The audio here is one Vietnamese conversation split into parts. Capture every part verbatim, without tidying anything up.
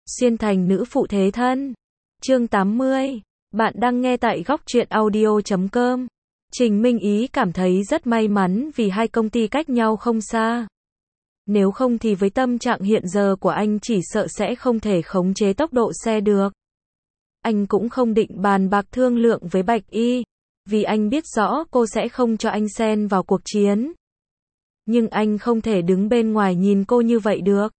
Xuyên thành nữ phụ thế thân. Chương tám mươi. Bạn đang nghe tại góc truyện audio chấm com. Trình Minh Ý cảm thấy rất may mắn vì hai công ty cách nhau không xa. Nếu không thì với tâm trạng hiện giờ của anh chỉ sợ sẽ không thể khống chế tốc độ xe được. Anh cũng không định bàn bạc thương lượng với Bạch Y, vì anh biết rõ cô sẽ không cho anh xen vào cuộc chiến. Nhưng anh không thể đứng bên ngoài nhìn cô như vậy được.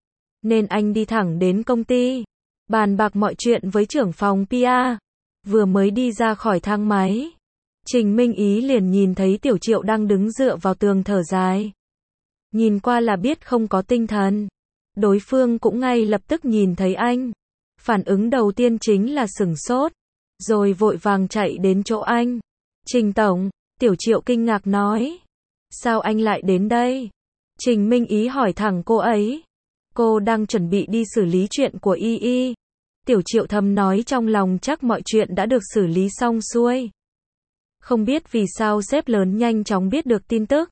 Nên anh đi thẳng đến công ty, bàn bạc mọi chuyện với trưởng phòng pê e. Vừa mới đi ra khỏi thang máy, Trình Minh Ý liền nhìn thấy Tiểu Triệu đang đứng dựa vào tường thở dài. Nhìn qua là biết không có tinh thần. Đối phương cũng ngay lập tức nhìn thấy anh. Phản ứng đầu tiên chính là sửng sốt, rồi vội vàng chạy đến chỗ anh. Trình tổng, Tiểu Triệu kinh ngạc nói. Sao anh lại đến đây? Trình Minh Ý hỏi thẳng cô ấy. Cô đang chuẩn bị đi xử lý chuyện của Y Y. Tiểu Triệu thầm nói trong lòng chắc mọi chuyện đã được xử lý xong xuôi. Không biết vì sao sếp lớn nhanh chóng biết được tin tức.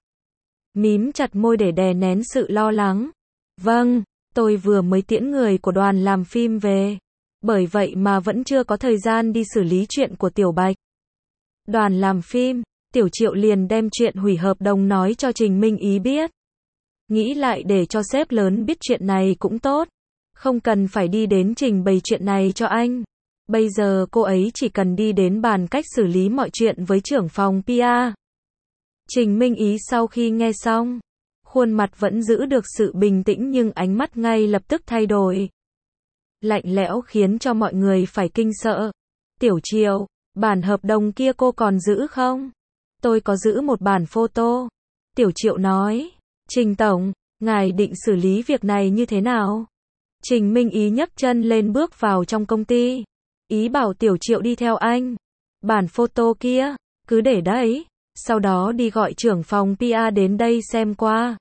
Mím chặt môi để đè nén sự lo lắng. Vâng, tôi vừa mới tiễn người của đoàn làm phim về. Bởi vậy mà vẫn chưa có thời gian đi xử lý chuyện của Tiểu Bạch. Đoàn làm phim, Tiểu Triệu liền đem chuyện hủy hợp đồng nói cho Trình Minh Ý biết. Nghĩ lại để cho sếp lớn biết chuyện này cũng tốt. Không cần phải đi đến trình bày chuyện này cho anh. Bây giờ cô ấy chỉ cần đi đến bàn cách xử lý mọi chuyện với trưởng phòng pê e. Trình Minh Ý sau khi nghe xong, khuôn mặt vẫn giữ được sự bình tĩnh nhưng ánh mắt ngay lập tức thay đổi. Lạnh lẽo khiến cho mọi người phải kinh sợ. Tiểu Triệu, bản hợp đồng kia cô còn giữ không? Tôi có giữ một bản photo. Tiểu Triệu nói. Trình tổng, ngài định xử lý việc này như thế nào? Trình Minh Ý nhấc chân lên bước vào trong công ty. Ý bảo Tiểu Triệu đi theo anh. Bản photo kia, cứ để đấy. Sau đó đi gọi trưởng phòng pê e đến đây xem qua.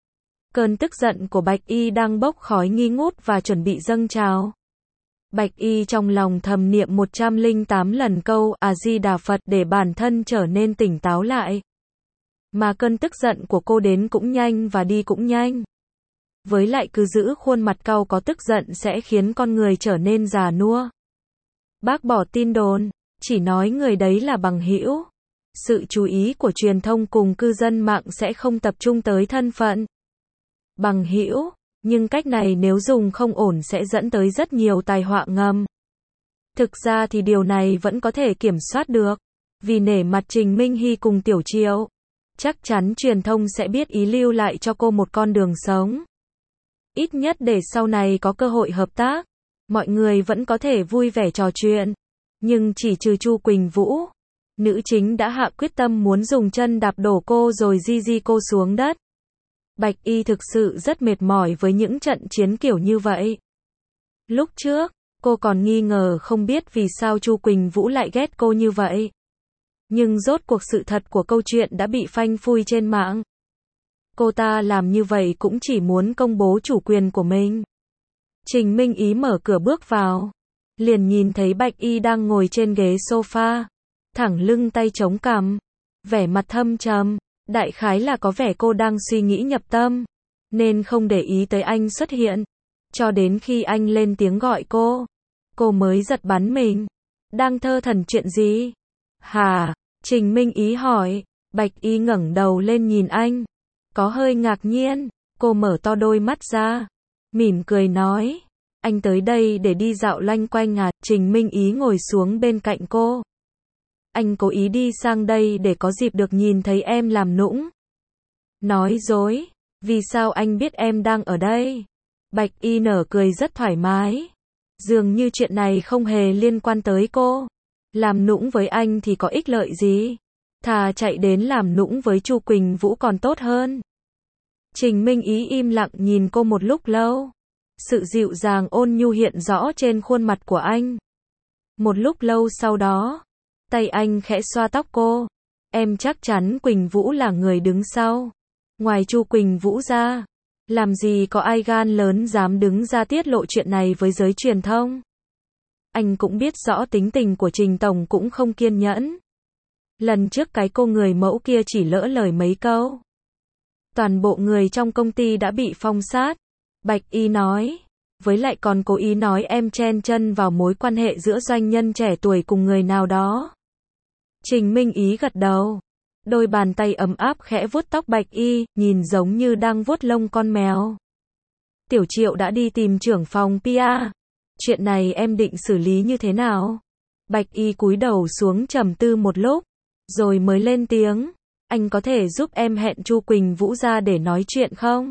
Cơn tức giận của Bạch Y đang bốc khói nghi ngút và chuẩn bị dâng trào. Bạch Y trong lòng thầm niệm một trăm lẻ tám lần câu A Di Đà Phật để bản thân trở nên tỉnh táo lại. Mà cơn tức giận của cô đến cũng nhanh và đi cũng nhanh. Với lại cứ giữ khuôn mặt cau có tức giận sẽ khiến con người trở nên già nua. Bác bỏ tin đồn, chỉ nói người đấy là bằng hữu. Sự chú ý của truyền thông cùng cư dân mạng sẽ không tập trung tới thân phận bằng hữu, nhưng cách này nếu dùng không ổn sẽ dẫn tới rất nhiều tai họa ngầm. Thực ra thì điều này vẫn có thể kiểm soát được, vì nể mặt Trình Minh Hy cùng Tiểu Triệu, chắc chắn truyền thông sẽ biết ý lưu lại cho cô một con đường sống. Ít nhất để sau này có cơ hội hợp tác, mọi người vẫn có thể vui vẻ trò chuyện. Nhưng chỉ trừ Chu Quỳnh Vũ, nữ chính đã hạ quyết tâm muốn dùng chân đạp đổ cô rồi di di cô xuống đất. Bạch Y thực sự rất mệt mỏi với những trận chiến kiểu như vậy. Lúc trước, cô còn nghi ngờ không biết vì sao Chu Quỳnh Vũ lại ghét cô như vậy. Nhưng rốt cuộc sự thật của câu chuyện đã bị phanh phui trên mạng. Cô ta làm như vậy cũng chỉ muốn công bố chủ quyền của mình. Trình Minh Ý mở cửa bước vào, liền nhìn thấy Bạch Y đang ngồi trên ghế sofa, thẳng lưng tay chống cằm, vẻ mặt thâm trầm, đại khái là có vẻ cô đang suy nghĩ nhập tâm, nên không để ý tới anh xuất hiện, cho đến khi anh lên tiếng gọi cô, cô mới giật bắn mình. Đang thơ thẩn chuyện gì? Hả? Trình Minh Ý hỏi. Bạch Y ngẩng đầu lên nhìn anh, có hơi ngạc nhiên, cô mở to đôi mắt ra, mỉm cười nói, anh tới đây để đi dạo loanh quanh à? Trình Minh Ý ngồi xuống bên cạnh cô. Anh cố ý đi sang đây để có dịp được nhìn thấy em làm nũng. Nói dối, vì sao anh biết em đang ở đây? Bạch Y nở cười rất thoải mái, dường như chuyện này không hề liên quan tới cô. Làm nũng với anh thì có ích lợi gì? Thà chạy đến làm nũng với Chu Quỳnh Vũ còn tốt hơn. Trình Minh Ý im lặng nhìn cô một lúc lâu. Sự dịu dàng ôn nhu hiện rõ trên khuôn mặt của anh. Một lúc lâu sau đó, tay anh khẽ xoa tóc cô. Em chắc chắn Quỳnh Vũ là người đứng sau. Ngoài Chu Quỳnh Vũ ra, làm gì có ai gan lớn dám đứng ra tiết lộ chuyện này với giới truyền thông. Anh cũng biết rõ tính tình của Trình tổng cũng không kiên nhẫn. Lần trước cái cô người mẫu kia chỉ lỡ lời mấy câu. Toàn bộ người trong công ty đã bị phong sát. Bạch Y nói. Với lại còn cố ý nói em chen chân vào mối quan hệ giữa doanh nhân trẻ tuổi cùng người nào đó. Trình Minh Ý gật đầu. Đôi bàn tay ấm áp khẽ vuốt tóc Bạch Y, nhìn giống như đang vuốt lông con mèo. Tiểu Triệu đã đi tìm trưởng phòng pê e. Chuyện này em định xử lý như thế nào? Bạch Y cúi đầu xuống trầm tư một lúc, rồi mới lên tiếng. Anh có thể giúp em hẹn Chu Quỳnh Vũ ra để nói chuyện không?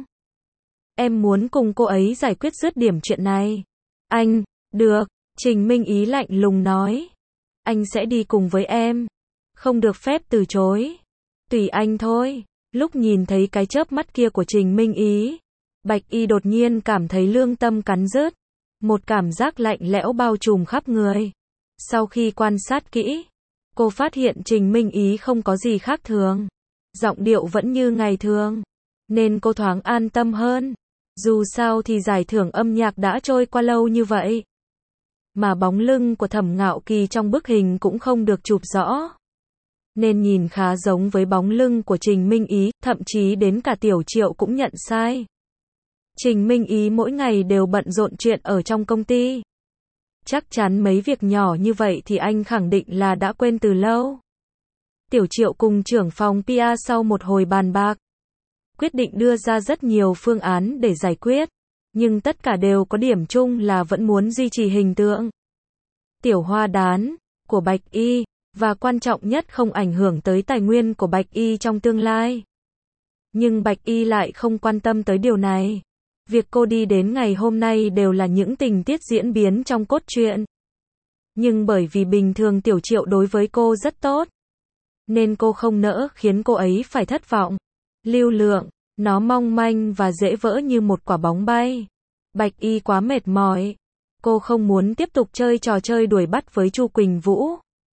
Em muốn cùng cô ấy giải quyết dứt điểm chuyện này. Anh, được, Trình Minh Ý lạnh lùng nói. Anh sẽ đi cùng với em. Không được phép từ chối. Tùy anh thôi. Lúc nhìn thấy cái chớp mắt kia của Trình Minh Ý, Bạch Y đột nhiên cảm thấy lương tâm cắn rứt. Một cảm giác lạnh lẽo bao trùm khắp người. Sau khi quan sát kỹ, cô phát hiện Trình Minh Ý không có gì khác thường. Giọng điệu vẫn như ngày thường. Nên cô thoáng an tâm hơn. Dù sao thì giải thưởng âm nhạc đã trôi qua lâu như vậy. Mà bóng lưng của Thẩm Ngạo Kỳ trong bức hình cũng không được chụp rõ. Nên nhìn khá giống với bóng lưng của Trình Minh Ý, thậm chí đến cả Tiểu Triệu cũng nhận sai. Trình Minh Ý mỗi ngày đều bận rộn chuyện ở trong công ty. Chắc chắn mấy việc nhỏ như vậy thì anh khẳng định là đã quên từ lâu. Tiểu Triệu cùng trưởng phòng pê e sau một hồi bàn bạc, quyết định đưa ra rất nhiều phương án để giải quyết, nhưng tất cả đều có điểm chung là vẫn muốn duy trì hình tượng Tiểu Hoa Đán của Bạch Y, và quan trọng nhất không ảnh hưởng tới tài nguyên của Bạch Y trong tương lai. Nhưng Bạch Y lại không quan tâm tới điều này. Việc cô đi đến ngày hôm nay đều là những tình tiết diễn biến trong cốt truyện. Nhưng bởi vì bình thường Tiểu Triệu đối với cô rất tốt, nên cô không nỡ khiến cô ấy phải thất vọng. Lưu lượng, nó mong manh và dễ vỡ như một quả bóng bay. Bạch Y quá mệt mỏi. Cô không muốn tiếp tục chơi trò chơi đuổi bắt với Chu Quỳnh Vũ.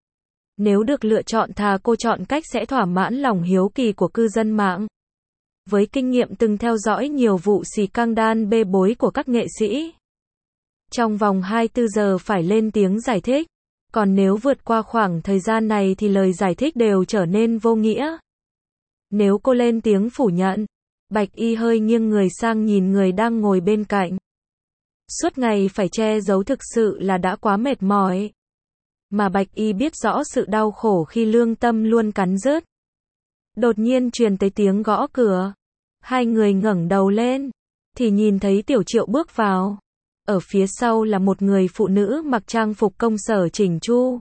Nếu được lựa chọn thà cô chọn cách sẽ thỏa mãn lòng hiếu kỳ của cư dân mạng. Với kinh nghiệm từng theo dõi nhiều vụ xì căng đan bê bối của các nghệ sĩ, trong vòng hai mươi tư giờ phải lên tiếng giải thích. Còn nếu vượt qua khoảng thời gian này thì lời giải thích đều trở nên vô nghĩa. Nếu cô lên tiếng phủ nhận, Bạch Y hơi nghiêng người sang nhìn người đang ngồi bên cạnh. Suốt ngày phải che giấu thực sự là đã quá mệt mỏi. Mà Bạch Y biết rõ sự đau khổ khi lương tâm luôn cắn rứt. Đột nhiên truyền tới tiếng gõ cửa. Hai người ngẩng đầu lên, thì nhìn thấy Tiểu Triệu bước vào. Ở phía sau là một người phụ nữ mặc trang phục công sở chỉnh chu.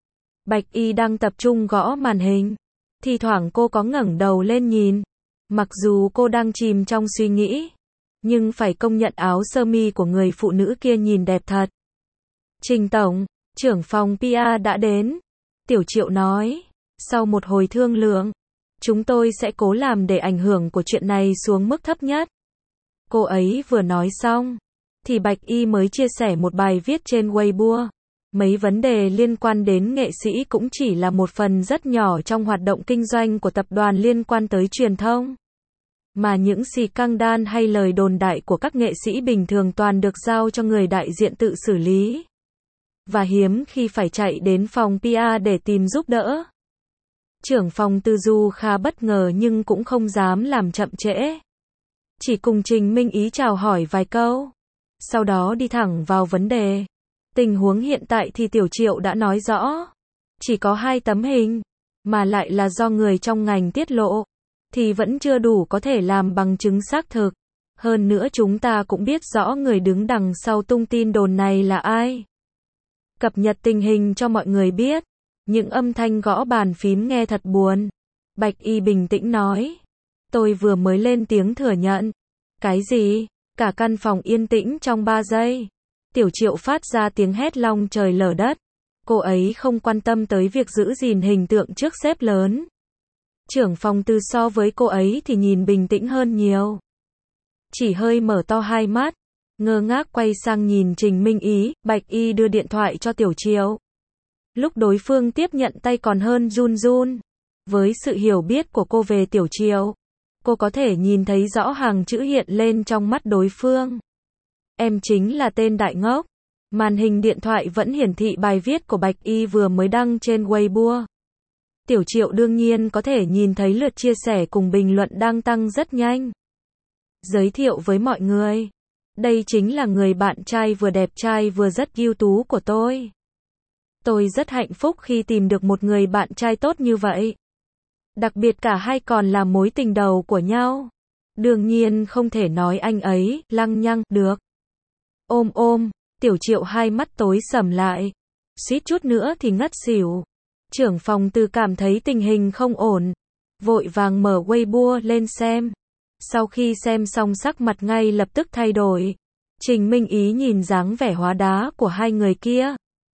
Bạch Y đang tập trung gõ màn hình. Thì thoảng cô có ngẩng đầu lên nhìn. Mặc dù cô đang chìm trong suy nghĩ, nhưng phải công nhận áo sơ mi của người phụ nữ kia nhìn đẹp thật. Trình Tổng, trưởng phòng pê e đã đến. Tiểu Triệu nói. Sau một hồi thương lượng, chúng tôi sẽ cố làm để ảnh hưởng của chuyện này xuống mức thấp nhất. Cô ấy vừa nói xong, thì Bạch Y mới chia sẻ một bài viết trên Weibo. Mấy vấn đề liên quan đến nghệ sĩ cũng chỉ là một phần rất nhỏ trong hoạt động kinh doanh của tập đoàn liên quan tới truyền thông. Mà những xì căng đan hay lời đồn đại của các nghệ sĩ bình thường toàn được giao cho người đại diện tự xử lý. Và hiếm khi phải chạy đến phòng pê e để tìm giúp đỡ. Trưởng phòng Tư Du khá bất ngờ nhưng cũng không dám làm chậm trễ. Chỉ cùng Trình Minh Ý chào hỏi vài câu. Sau đó đi thẳng vào vấn đề. Tình huống hiện tại thì Tiểu Triệu đã nói rõ. Chỉ có hai tấm hình, mà lại là do người trong ngành tiết lộ, thì vẫn chưa đủ có thể làm bằng chứng xác thực. Hơn nữa chúng ta cũng biết rõ người đứng đằng sau tung tin đồn này là ai. Cập nhật tình hình cho mọi người biết. Những âm thanh gõ bàn phím nghe thật buồn. Bạch Y bình tĩnh nói. Tôi vừa mới lên tiếng thừa nhận. Cái gì? Cả căn phòng yên tĩnh trong ba giây. Tiểu Triệu phát ra tiếng hét long trời lở đất. Cô ấy không quan tâm tới việc giữ gìn hình tượng trước sếp lớn. Trưởng phòng Tư so với cô ấy thì nhìn bình tĩnh hơn nhiều. Chỉ hơi mở to hai mắt, ngơ ngác quay sang nhìn Trình Minh Ý. Bạch Y đưa điện thoại cho Tiểu Triệu. Lúc đối phương tiếp nhận tay còn hơn run run. Với sự hiểu biết của cô về Tiểu Triệu, cô có thể nhìn thấy rõ hàng chữ hiện lên trong mắt đối phương. Em chính là tên đại ngốc. Màn hình điện thoại vẫn hiển thị bài viết của Bạch Y vừa mới đăng trên Weibo. Tiểu Triệu đương nhiên có thể nhìn thấy lượt chia sẻ cùng bình luận đang tăng rất nhanh. Giới thiệu với mọi người. Đây chính là người bạn trai vừa đẹp trai vừa rất ưu tú của tôi. Tôi rất hạnh phúc khi tìm được một người bạn trai tốt như vậy. Đặc biệt cả hai còn là mối tình đầu của nhau. Đương nhiên không thể nói anh ấy lăng nhăng được. Ôm ôm, Tiểu Triệu hai mắt tối sầm lại. Suýt chút nữa thì ngất xỉu. Trưởng phòng Từ cảm thấy tình hình không ổn. Vội vàng mở Weibo lên xem. Sau khi xem xong sắc mặt ngay lập tức thay đổi. Trình Minh Ý nhìn dáng vẻ hóa đá của hai người kia.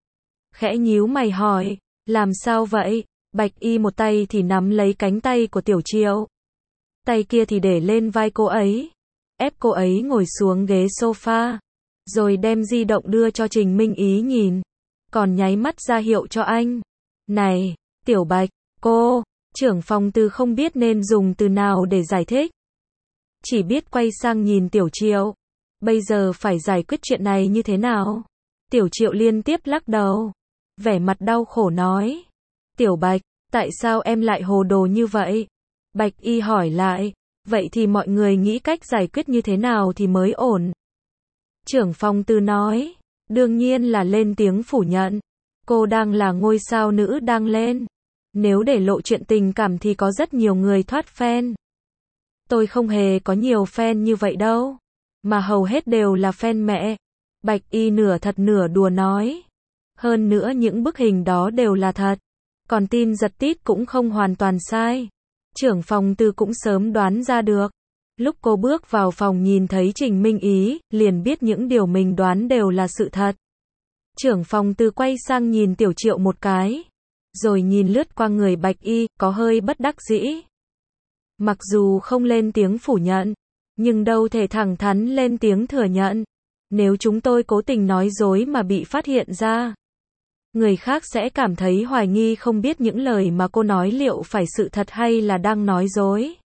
Khẽ nhíu mày hỏi, làm sao vậy? Bạch Y một tay thì nắm lấy cánh tay của Tiểu Triệu. Tay kia thì để lên vai cô ấy. Ép cô ấy ngồi xuống ghế sofa. Rồi đem di động đưa cho Trình Minh Ý nhìn. Còn nháy mắt ra hiệu cho anh. Này, Tiểu Bạch, cô, trưởng phòng Từ không biết nên dùng từ nào để giải thích. Chỉ biết quay sang nhìn Tiểu Triệu. Bây giờ phải giải quyết chuyện này như thế nào? Tiểu Triệu liên tiếp lắc đầu. Vẻ mặt đau khổ nói. Tiểu Bạch, tại sao em lại hồ đồ như vậy? Bạch Y hỏi lại. Vậy thì mọi người nghĩ cách giải quyết như thế nào thì mới ổn? Trưởng phòng Từ nói. Đương nhiên là lên tiếng phủ nhận. Cô đang là ngôi sao nữ đang lên. Nếu để lộ chuyện tình cảm thì có rất nhiều người thoát fan. Tôi không hề có nhiều fan như vậy đâu. Mà hầu hết đều là fan mẹ. Bạch Y nửa thật nửa đùa nói. Hơn nữa những bức hình đó đều là thật. Còn tin giật tít cũng không hoàn toàn sai. Trưởng phòng Từ cũng sớm đoán ra được. Lúc cô bước vào phòng nhìn thấy Trình Minh Ý, liền biết những điều mình đoán đều là sự thật. Trưởng phòng Từ quay sang nhìn Tiểu Triệu một cái. Rồi nhìn lướt qua người Bạch Y, có hơi bất đắc dĩ. Mặc dù không lên tiếng phủ nhận, nhưng đâu thể thẳng thắn lên tiếng thừa nhận. Nếu chúng tôi cố tình nói dối mà bị phát hiện ra, người khác sẽ cảm thấy hoài nghi không biết những lời mà cô nói liệu phải sự thật hay là đang nói dối.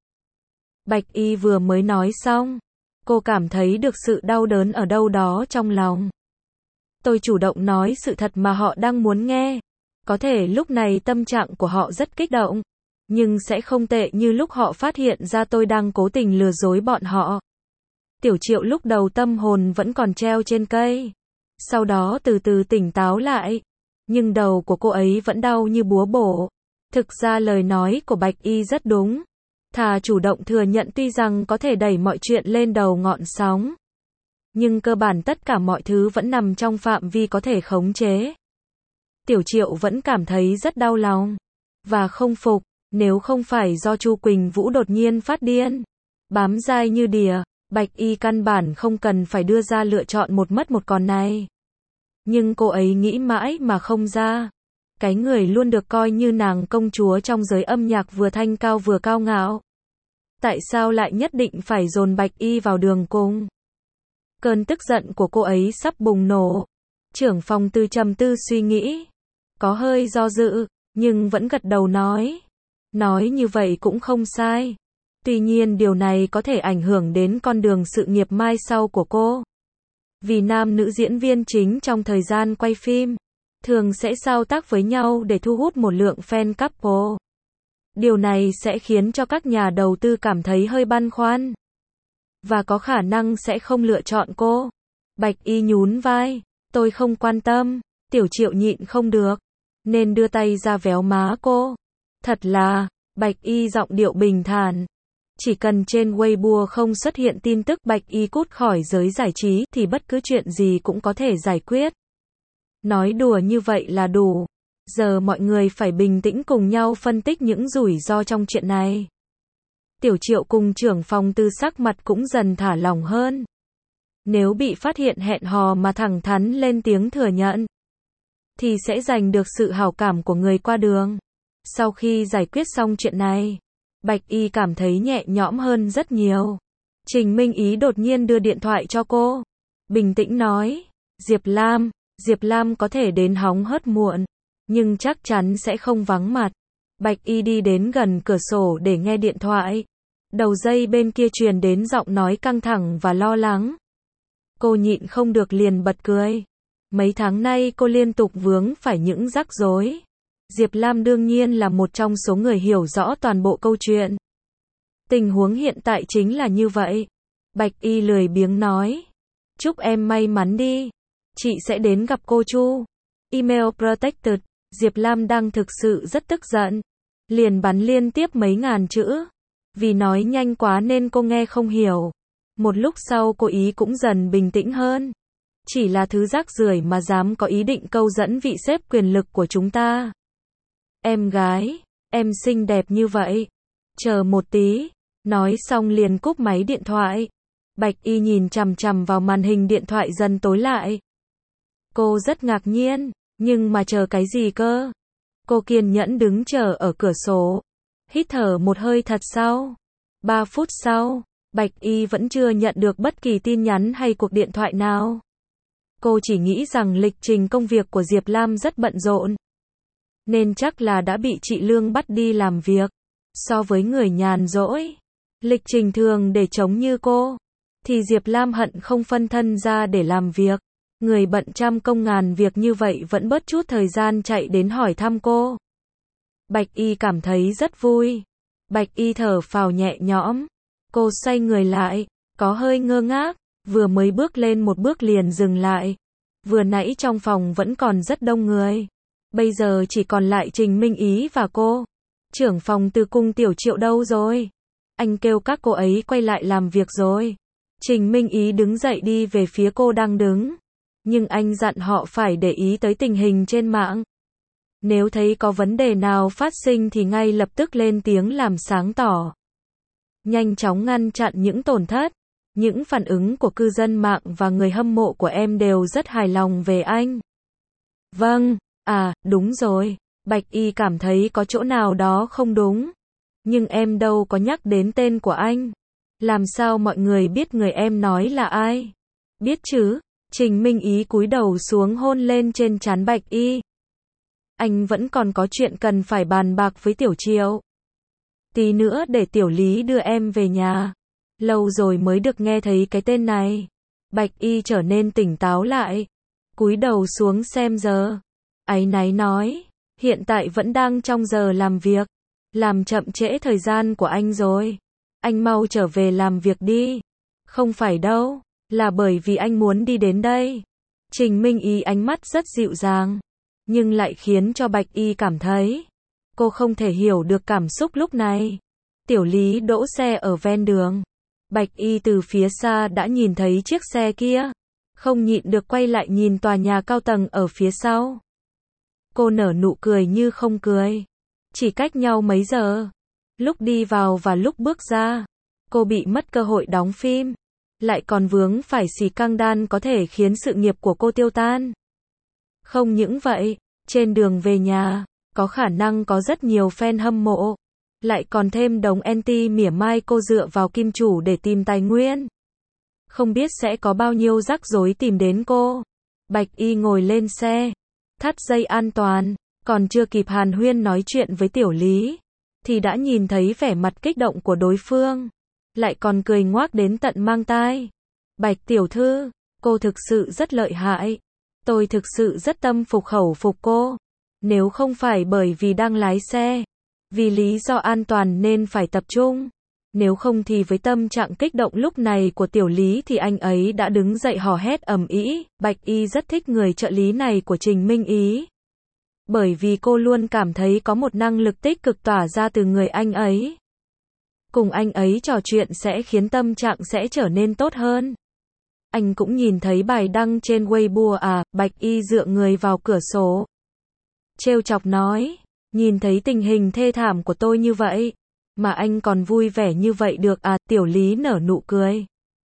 Bạch Y vừa mới nói xong, cô cảm thấy được sự đau đớn ở đâu đó trong lòng. Tôi chủ động nói sự thật mà họ đang muốn nghe. Có thể lúc này tâm trạng của họ rất kích động, nhưng sẽ không tệ như lúc họ phát hiện ra tôi đang cố tình lừa dối bọn họ. Tiểu Triệu lúc đầu tâm hồn vẫn còn treo trên cây. Sau đó từ từ tỉnh táo lại. Nhưng đầu của cô ấy vẫn đau như búa bổ. Thực ra lời nói của Bạch Y rất đúng. Thà chủ động thừa nhận tuy rằng có thể đẩy mọi chuyện lên đầu ngọn sóng. Nhưng cơ bản tất cả mọi thứ vẫn nằm trong phạm vi có thể khống chế. Tiểu Triệu vẫn cảm thấy rất đau lòng. Và không phục, nếu không phải do Chu Quỳnh Vũ đột nhiên phát điên. Bám dai như đỉa, Bạch Y căn bản không cần phải đưa ra lựa chọn một mất một còn này. Nhưng cô ấy nghĩ mãi mà không ra. Cái người luôn được coi như nàng công chúa trong giới âm nhạc vừa thanh cao vừa cao ngạo. Tại sao lại nhất định phải dồn Bạch Y vào đường cùng? Cơn tức giận của cô ấy sắp bùng nổ. Trưởng phòng Từ trầm tư suy nghĩ. Có hơi do dự, nhưng vẫn gật đầu nói. Nói như vậy cũng không sai. Tuy nhiên điều này có thể ảnh hưởng đến con đường sự nghiệp mai sau của cô. Vì nam nữ diễn viên chính trong thời gian quay phim, thường sẽ sao tác với nhau để thu hút một lượng fan couple. Điều này sẽ khiến cho các nhà đầu tư cảm thấy hơi băn khoăn. Và có khả năng sẽ không lựa chọn cô. Bạch Y nhún vai. Tôi không quan tâm. Tiểu Triệu nhịn không được, nên đưa tay ra véo má cô. Thật là, Bạch Y giọng điệu bình thản. Chỉ cần trên Weibo không xuất hiện tin tức Bạch Y cút khỏi giới giải trí thì bất cứ chuyện gì cũng có thể giải quyết. Nói đùa như vậy là đủ. Giờ mọi người phải bình tĩnh cùng nhau phân tích những rủi ro trong chuyện này. Tiểu Triệu cùng trưởng phòng Từ sắc mặt cũng dần thả lỏng hơn. Nếu bị phát hiện hẹn hò mà thẳng thắn lên tiếng thừa nhận, thì sẽ giành được sự hảo cảm của người qua đường. Sau khi giải quyết xong chuyện này, Bạch Y cảm thấy nhẹ nhõm hơn rất nhiều. Trình Minh Ý đột nhiên đưa điện thoại cho cô. Bình tĩnh nói. Diệp Lam. Diệp Lam có thể đến hóng hớt muộn, nhưng chắc chắn sẽ không vắng mặt. Bạch Y đi đến gần cửa sổ để nghe điện thoại. Đầu dây bên kia truyền đến giọng nói căng thẳng và lo lắng. Cô nhịn không được liền bật cười. Mấy tháng nay cô liên tục vướng phải những rắc rối. Diệp Lam đương nhiên là một trong số người hiểu rõ toàn bộ câu chuyện. Tình huống hiện tại chính là như vậy. Bạch Y lười biếng nói. Chúc em may mắn đi. Chị sẽ đến gặp cô Chu. Email protected. Diệp Lam đang thực sự rất tức giận. Liền bắn liên tiếp mấy ngàn chữ. Vì nói nhanh quá nên cô nghe không hiểu. Một lúc sau cô ý cũng dần bình tĩnh hơn. Chỉ là thứ rác rưởi mà dám có ý định câu dẫn vị sếp quyền lực của chúng ta. Em gái, em xinh đẹp như vậy. Chờ một tí. Nói xong liền cúp máy điện thoại. Bạch Y nhìn chằm chằm vào màn hình điện thoại dần tối lại. Cô rất ngạc nhiên, nhưng mà chờ cái gì cơ? Cô kiên nhẫn đứng chờ ở cửa sổ. Hít thở một hơi thật sâu. Ba phút sau, Bạch Y vẫn chưa nhận được bất kỳ tin nhắn hay cuộc điện thoại nào. Cô chỉ nghĩ rằng lịch trình công việc của Diệp Lam rất bận rộn. Nên chắc là đã bị chị Lương bắt đi làm việc. So với người nhàn rỗi, lịch trình thường để trống như cô, thì Diệp Lam hận không phân thân ra để làm việc. Người bận trăm công ngàn việc như vậy vẫn bớt chút thời gian chạy đến hỏi thăm cô. Bạch Y cảm thấy rất vui. Bạch Y thở phào nhẹ nhõm. Cô xoay người lại, có hơi ngơ ngác, vừa mới bước lên một bước liền dừng lại. Vừa nãy trong phòng vẫn còn rất đông người. Bây giờ chỉ còn lại Trình Minh Ý và cô. Trưởng phòng Từ Cung Tiểu Triệu đâu rồi? Anh kêu các cô ấy quay lại làm việc rồi. Trình Minh Ý đứng dậy đi về phía cô đang đứng. Nhưng anh dặn họ phải để ý tới tình hình trên mạng. Nếu thấy có vấn đề nào phát sinh thì ngay lập tức lên tiếng làm sáng tỏ. Nhanh chóng ngăn chặn những tổn thất. Những phản ứng của cư dân mạng và người hâm mộ của em đều rất hài lòng về anh. Vâng, à, đúng rồi. Bạch Y cảm thấy có chỗ nào đó không đúng. Nhưng em đâu có nhắc đến tên của anh. Làm sao mọi người biết người em nói là ai? Biết chứ? Trình Minh Ý cúi đầu xuống hôn lên trên trán Bạch Y. Anh vẫn còn có chuyện cần phải bàn bạc với Tiểu Triệu. Tí nữa để Tiểu Lý đưa em về nhà. Lâu rồi mới được nghe thấy cái tên này. Bạch Y trở nên tỉnh táo lại. Cúi đầu xuống xem giờ. Áy náy nói. Hiện tại vẫn đang trong giờ làm việc. Làm chậm trễ thời gian của anh rồi. Anh mau trở về làm việc đi. Không phải đâu. Là bởi vì anh muốn đi đến đây. Trình Minh Ý ánh mắt rất dịu dàng. Nhưng lại khiến cho Bạch Y cảm thấy. Cô không thể hiểu được cảm xúc lúc này. Tiểu Lý đỗ xe ở ven đường. Bạch Y từ phía xa đã nhìn thấy chiếc xe kia. Không nhịn được quay lại nhìn tòa nhà cao tầng ở phía sau. Cô nở nụ cười như không cười. Chỉ cách nhau mấy giờ. Lúc đi vào và lúc bước ra. Cô bị mất cơ hội đóng phim. Lại còn vướng phải xì căng đan có thể khiến sự nghiệp của cô tiêu tan. Không những vậy, trên đường về nhà, có khả năng có rất nhiều fan hâm mộ. Lại còn thêm đống anti mỉa mai cô dựa vào kim chủ để tìm tài nguyên. Không biết sẽ có bao nhiêu rắc rối tìm đến cô. Bạch Y ngồi lên xe, thắt dây an toàn, còn chưa kịp hàn huyên nói chuyện với Tiểu Lý, thì đã nhìn thấy vẻ mặt kích động của đối phương. Lại còn cười ngoác đến tận mang tai. Bạch tiểu thư, cô thực sự rất lợi hại. Tôi thực sự rất tâm phục khẩu phục cô. Nếu không phải bởi vì đang lái xe, vì lý do an toàn nên phải tập trung. Nếu không thì với tâm trạng kích động lúc này của Tiểu Lý thì anh ấy đã đứng dậy hò hét ầm ĩ. Bạch Y rất thích người trợ lý này của Trình Minh Ý. Bởi vì cô luôn cảm thấy có một năng lực tích cực tỏa ra từ người anh ấy. Cùng anh ấy trò chuyện sẽ khiến tâm trạng sẽ trở nên tốt hơn. Anh cũng nhìn thấy bài đăng trên Weibo à, Bạch Y dựa người vào cửa sổ. Trêu chọc nói, nhìn thấy tình hình thê thảm của tôi như vậy, mà anh còn vui vẻ như vậy được à, Tiểu Lý nở nụ cười.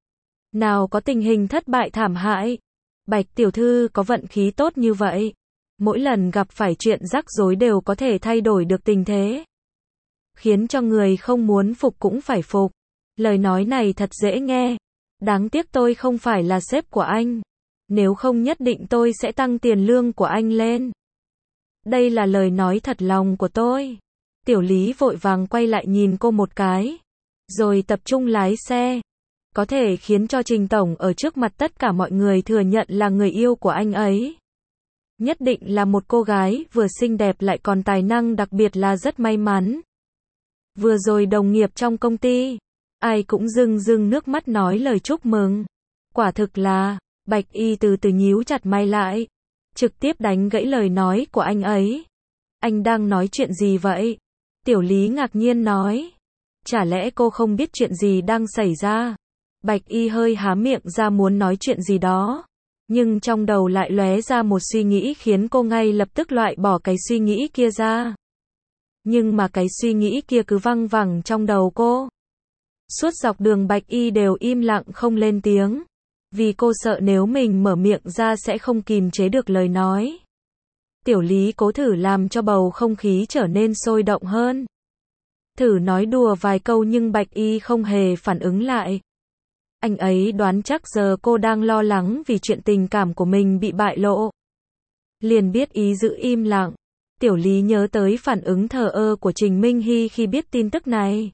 Nào có tình hình thất bại thảm hại. Bạch tiểu thư có vận khí tốt như vậy. Mỗi lần gặp phải chuyện rắc rối đều có thể thay đổi được tình thế. Khiến cho người không muốn phục cũng phải phục. Lời nói này thật dễ nghe. Đáng tiếc tôi không phải là sếp của anh. Nếu không nhất định tôi sẽ tăng tiền lương của anh lên. Đây là lời nói thật lòng của tôi. Tiểu Lý vội vàng quay lại nhìn cô một cái. Rồi tập trung lái xe. Có thể khiến cho Trình Tổng ở trước mặt tất cả mọi người thừa nhận là người yêu của anh ấy. Nhất định là một cô gái vừa xinh đẹp lại còn tài năng, đặc biệt là rất may mắn. Vừa rồi đồng nghiệp trong công ty, ai cũng rưng rưng nước mắt nói lời chúc mừng. Quả thực là Bạch Y từ từ nhíu chặt mày lại, trực tiếp đánh gãy lời nói của anh ấy. Anh đang nói chuyện gì vậy? Tiểu Lý ngạc nhiên nói. Chả lẽ cô không biết chuyện gì đang xảy ra? Bạch Y hơi há miệng ra muốn nói chuyện gì đó, nhưng trong đầu lại lóe ra một suy nghĩ khiến cô ngay lập tức loại bỏ cái suy nghĩ kia ra. Nhưng mà cái suy nghĩ kia cứ văng vẳng trong đầu cô. Suốt dọc đường Bạch Y đều im lặng không lên tiếng, vì cô sợ nếu mình mở miệng ra sẽ không kìm chế được lời nói. Tiểu Lý cố thử làm cho bầu không khí trở nên sôi động hơn. Thử nói đùa vài câu nhưng Bạch Y không hề phản ứng lại. Anh ấy đoán chắc giờ cô đang lo lắng vì chuyện tình cảm của mình bị bại lộ. Liền biết ý giữ im lặng. Tiểu Lý nhớ tới phản ứng thờ ơ của Trình Minh Hy khi biết tin tức này.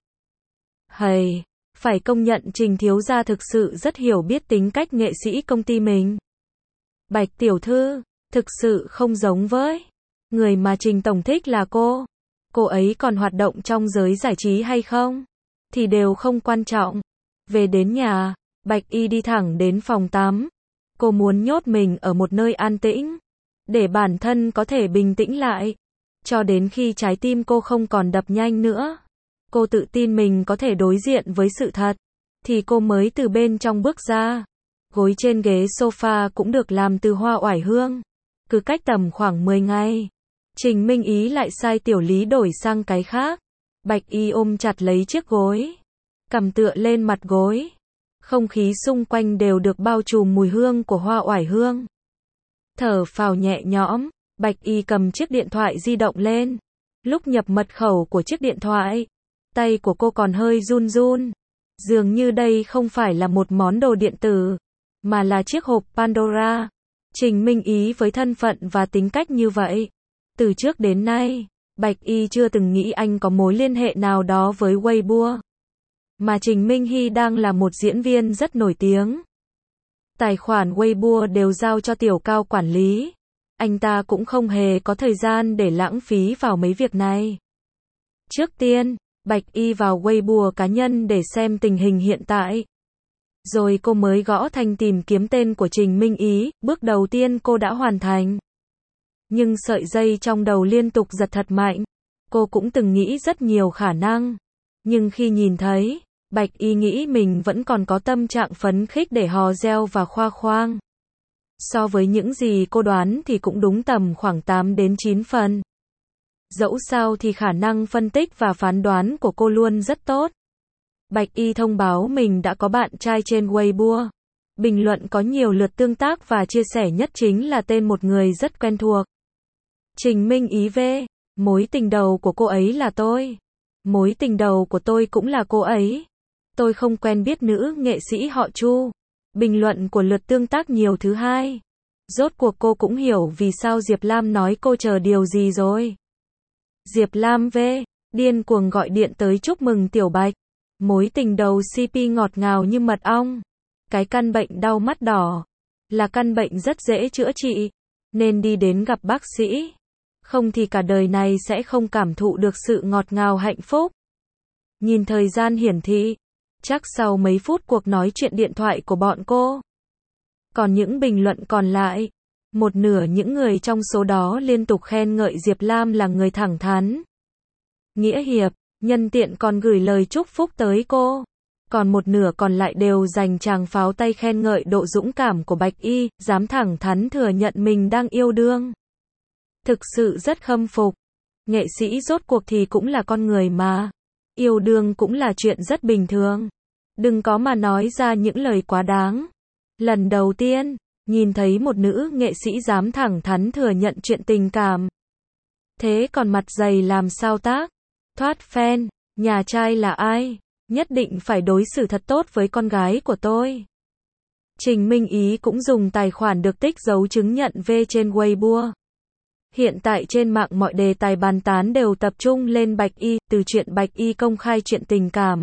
Hầy, phải công nhận Trình thiếu gia thực sự rất hiểu biết tính cách nghệ sĩ công ty mình. Bạch tiểu thư, thực sự không giống với người mà Trình tổng thích là cô. Cô ấy còn hoạt động trong giới giải trí hay không thì đều không quan trọng. Về đến nhà, Bạch Y đi thẳng đến phòng tắm. Cô muốn nhốt mình ở một nơi an tĩnh, để bản thân có thể bình tĩnh lại. Cho đến khi trái tim cô không còn đập nhanh nữa, cô tự tin mình có thể đối diện với sự thật, thì cô mới từ bên trong bước ra. Gối trên ghế sofa cũng được làm từ hoa oải hương. Cứ cách tầm khoảng mười ngày, Trình Minh Ý lại sai Tiểu Lý đổi sang cái khác. Bạch Y ôm chặt lấy chiếc gối, cằm tựa lên mặt gối. Không khí xung quanh đều được bao trùm mùi hương của hoa oải hương. Thở phào nhẹ nhõm, Bạch Y cầm chiếc điện thoại di động lên. Lúc nhập mật khẩu của chiếc điện thoại, tay của cô còn hơi run run. Dường như đây không phải là một món đồ điện tử, mà là chiếc hộp Pandora. Trình Minh Ý với thân phận và tính cách như vậy, từ trước đến nay, Bạch Y chưa từng nghĩ anh có mối liên hệ nào đó với Weibo. Mà Trình Minh Hy đang là một diễn viên rất nổi tiếng. Tài khoản Weibo đều giao cho Tiểu Cao quản lý. Anh ta cũng không hề có thời gian để lãng phí vào mấy việc này. Trước tiên, Bạch Y vào Weibo cá nhân để xem tình hình hiện tại. Rồi cô mới gõ thanh tìm kiếm tên của Trình Minh Ý, bước đầu tiên cô đã hoàn thành. Nhưng sợi dây trong đầu liên tục giật thật mạnh. Cô cũng từng nghĩ rất nhiều khả năng. Nhưng khi nhìn thấy, Bạch Y nghĩ mình vẫn còn có tâm trạng phấn khích để hò reo và khoa khoang. So với những gì cô đoán thì cũng đúng tầm khoảng tám đến chín phần. Dẫu sao thì khả năng phân tích và phán đoán của cô luôn rất tốt. Bạch Y thông báo mình đã có bạn trai trên Weibo. Bình luận có nhiều lượt tương tác và chia sẻ nhất chính là tên một người rất quen thuộc. Trình Minh Ý về, mối tình đầu của cô ấy là tôi. Mối tình đầu của tôi cũng là cô ấy. Tôi không quen biết nữ nghệ sĩ họ Chu. Bình luận của lượt tương tác nhiều thứ hai. Rốt cuộc cô cũng hiểu vì sao Diệp Lam nói cô chờ điều gì rồi. Diệp Lam về, điên cuồng gọi điện tới chúc mừng Tiểu Bạch. Mối tình đầu xê pê ngọt ngào như mật ong. Cái căn bệnh đau mắt đỏ là căn bệnh rất dễ chữa trị, nên đi đến gặp bác sĩ. Không thì cả đời này sẽ không cảm thụ được sự ngọt ngào hạnh phúc. Nhìn thời gian hiển thị, chắc sau mấy phút cuộc nói chuyện điện thoại của bọn cô. Còn những bình luận còn lại, một nửa những người trong số đó liên tục khen ngợi Diệp Lam là người thẳng thắn, nghĩa hiệp, nhân tiện còn gửi lời chúc phúc tới cô. Còn một nửa còn lại đều dành tràng pháo tay khen ngợi độ dũng cảm của Bạch Y, dám thẳng thắn thừa nhận mình đang yêu đương. Thực sự rất khâm phục. Nghệ sĩ rốt cuộc thì cũng là con người mà. Yêu đương cũng là chuyện rất bình thường. Đừng có mà nói ra những lời quá đáng. Lần đầu tiên, nhìn thấy một nữ nghệ sĩ dám thẳng thắn thừa nhận chuyện tình cảm. Thế còn mặt dày làm sao tác? Thoát fan, nhà trai là ai? Nhất định phải đối xử thật tốt với con gái của tôi. Trình Minh Ý cũng dùng tài khoản được tích dấu chứng nhận về trên Weibo. Hiện tại trên mạng mọi đề tài bàn tán đều tập trung lên Bạch Y, từ chuyện Bạch Y công khai chuyện tình cảm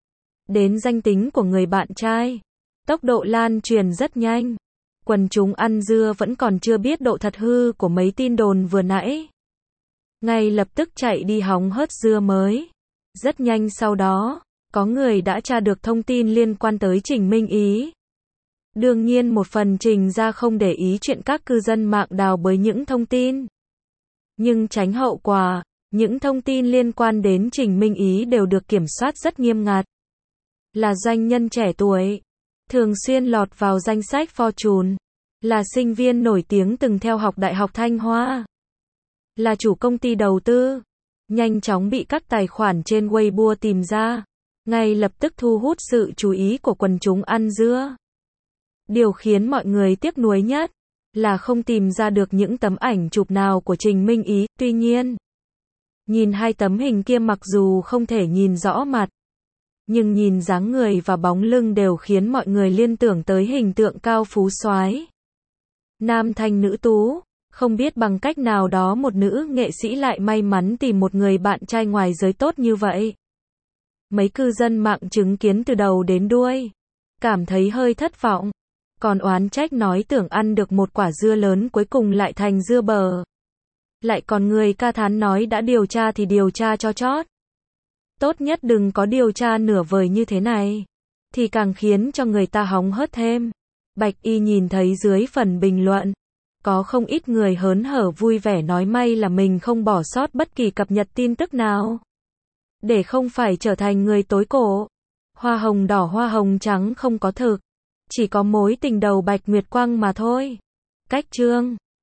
đến danh tính của người bạn trai. Tốc độ lan truyền rất nhanh. Quần chúng ăn dưa vẫn còn chưa biết độ thật hư của mấy tin đồn vừa nãy. Ngay lập tức chạy đi hóng hớt dưa mới. Rất nhanh sau đó, có người đã tra được thông tin liên quan tới Trình Minh Ý. Đương nhiên một phần Trình ra không để ý chuyện các cư dân mạng đào bới những thông tin. Nhưng tránh hậu quả, những thông tin liên quan đến Trình Minh Ý đều được kiểm soát rất nghiêm ngặt. Là doanh nhân trẻ tuổi, thường xuyên lọt vào danh sách Fortune. Là sinh viên nổi tiếng từng theo học Đại học Thanh Hoa. Là chủ công ty đầu tư. Nhanh chóng bị các tài khoản trên Weibo tìm ra. Ngay lập tức thu hút sự chú ý của quần chúng ăn dưa. Điều khiến mọi người tiếc nuối nhất là không tìm ra được những tấm ảnh chụp nào của Trình Minh Ý. Tuy nhiên, nhìn hai tấm hình kia mặc dù không thể nhìn rõ mặt, nhưng nhìn dáng người và bóng lưng đều khiến mọi người liên tưởng tới hình tượng cao phú soái, nam thanh nữ tú. Không biết bằng cách nào đó một nữ nghệ sĩ lại may mắn tìm một người bạn trai ngoài giới tốt như vậy. Mấy cư dân mạng chứng kiến từ đầu đến đuôi, cảm thấy hơi thất vọng. Còn oán trách nói tưởng ăn được một quả dưa lớn cuối cùng lại thành dưa bờ. Lại còn người ca thán nói đã điều tra thì điều tra cho chót. Tốt nhất đừng có điều tra nửa vời như thế này, thì càng khiến cho người ta hóng hớt thêm. Bạch Y nhìn thấy dưới phần bình luận, có không ít người hớn hở vui vẻ nói may là mình không bỏ sót bất kỳ cập nhật tin tức nào. Để không phải trở thành người tối cổ. Hoa hồng đỏ hoa hồng trắng không có thực. Chỉ có mối tình đầu Bạch Nguyệt Quang mà thôi. Cách chương